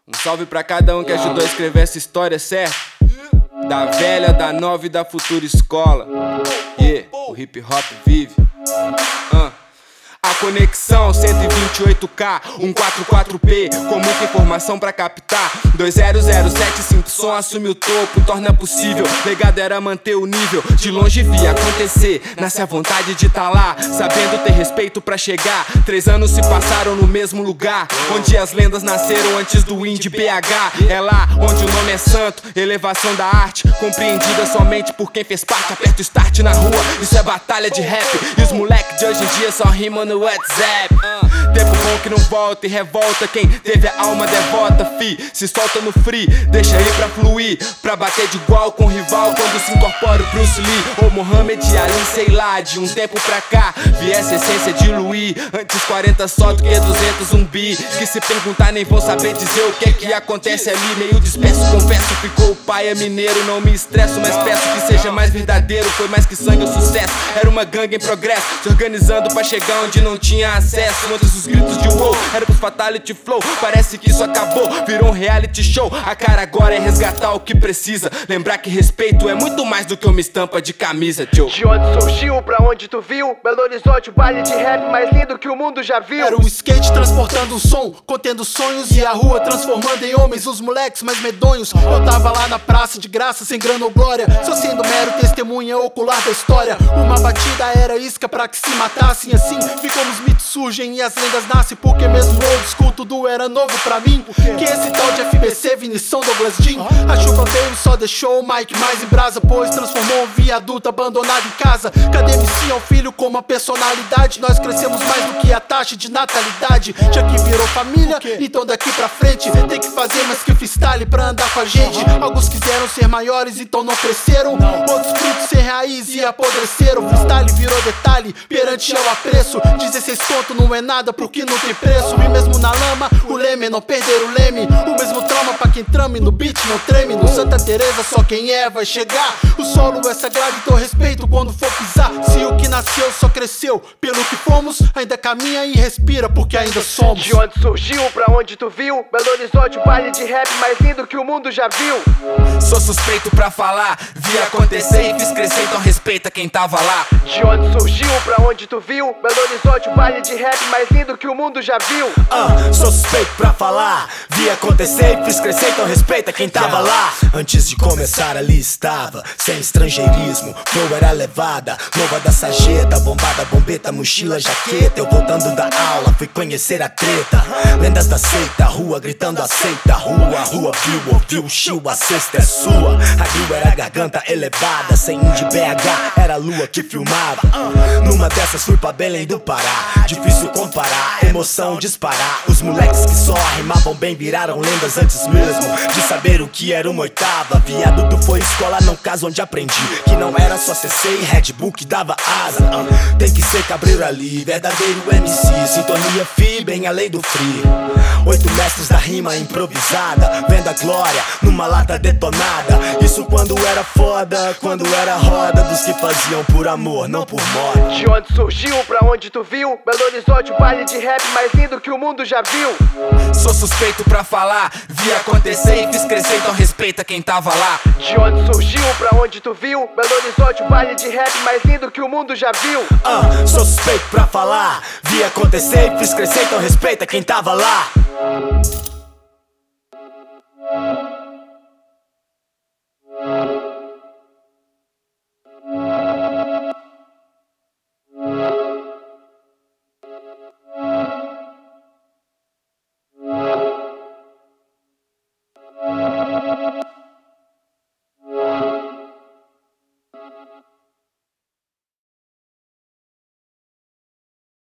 Um salve pra cada um que ajudou a escrever essa história, certo? Da velha, da nova e da futura escola. O hip hop vive. A conexão 128K, 144P, com muita informação pra captar. 2007, som assume o topo, torna possível. Legado era manter o nível, de longe via acontecer. Nasce a vontade de tá lá, sabendo ter respeito pra chegar. 3 anos se passaram no mesmo lugar, onde as lendas nasceram antes do indie BH. É lá onde o nome é santo, elevação da arte, compreendida somente por quem fez parte. Aperta o start na rua, isso é batalha de rap. E os moleques de hoje em dia só rimam no WhatsApp. Tempo bom que não volta e revolta quem teve a alma devota, fi. Se solta no free, deixa aí pra fluir, pra bater de igual com o rival quando se incorpora o Bruce Lee ou Mohamed Ali, sei lá. De um tempo pra cá, vi essa essência diluir. Antes 40 só do que 200 zumbi, que se perguntar nem vão saber dizer o que é que acontece ali. Meio disperso, confesso, ficou o pai é mineiro. Não me estresso, mas peço que seja mais verdadeiro. Foi mais que sangue ou sucesso, era uma gangue em progresso, se organizando pra chegar onde não tinha acesso. Antes os gritos de wow, era pros fatality flow. Parece que isso acabou, virou um reality show. A cara agora é resgatar o que precisa, lembrar que respeito é muito mais do que uma estampa de camisa, Joe. De onde surgiu, pra onde tu viu? Belo Horizonte, o baile de rap mais lindo que o mundo já viu. Era o skate transportando o som, contendo sonhos, e a rua transformando em homens os moleques mais medonhos. Eu tava lá na praça de graça, sem grana ou glória, só sendo mero testemunha ocular da história. Uma batida era isca pra que se matassem, assim ficou os mitos surgem e as lendas nascem. Porque mesmo old school tudo era novo pra mim. Que esse tal de FBC, Vinição, Douglas Jean. A chuva veio e só deixou o Mike mais em brasa, pois transformou um viaduto abandonado em casa. Cadê MC é um filho com uma personalidade? Nós crescemos mais do que a taxa de natalidade. Já que virou família, então daqui pra frente tem que fazer mais que freestyle pra andar com a gente. Alguns quiseram ser maiores, então não cresceram. Outros frutos sem raiz e apodreceram. Freestyle virou detalhe perante ao apreço. 16 conto não é nada pro que não tem preço. E mesmo na lama, o leme é não perder o leme. O mesmo trauma pra quem trame, no beat não treme. No Santa Teresa só quem é vai chegar. O solo é sagrado, então respeito quando for pisar. Se o que nasceu só cresceu pelo que fomos, ainda caminha e respira porque ainda somos. De onde surgiu, pra onde tu viu? Belo Horizonte, o baile de rap mais lindo que o mundo já viu. Sou suspeito pra falar, vi acontecer e fiz crescer, então respeita quem tava lá. De onde surgiu, pra onde tu viu? Belo Horizonte, o baile de rap mais lindo que o mundo já viu. Sou suspeito pra falar, vi acontecer e fiz crescer, então respeita quem tava lá. Antes de começar ali estava, sem estrangeirismo, flow era levada, nova da sarjeta, bombada, bombeta, mochila, jaqueta. Eu voltando da aula, fui conhecer a treta. Lendas da seita, rua gritando aceita. Rua viu, ouviu, chiu, a cesta é sua. A grill era a garganta elevada, sem indie BH, era a lua que filmava. Numa dessas fui pra Belém do Pará, difícil comparar, emoção disparar. Os moleques que só rimavam bem viraram lendas antes mesmo de saber o que era uma oitava. Viaduto foi escola, não casa onde aprendi que não era só CC e Red Bull que dava asa. Tem que ser cabreiro ali, verdadeiro MC, sintonia fi, bem além do free. 8 mestres da rima improvisada, vendo a glória numa lata detonada. Isso quando era foda, quando era roda dos que faziam por amor, não por moda. De onde surgiu, pra onde tu viu? Belo Horizonte, o baile de rap mais lindo que o mundo já viu. Sou suspeito pra falar, vi acontecer e fiz crescer, então respeita quem tava lá. De onde surgiu, pra onde tu viu? Belo Horizonte, o baile de rap mais lindo que o mundo já viu. Sou suspeito pra falar, vi acontecer e fiz crescer, então respeita quem tava lá.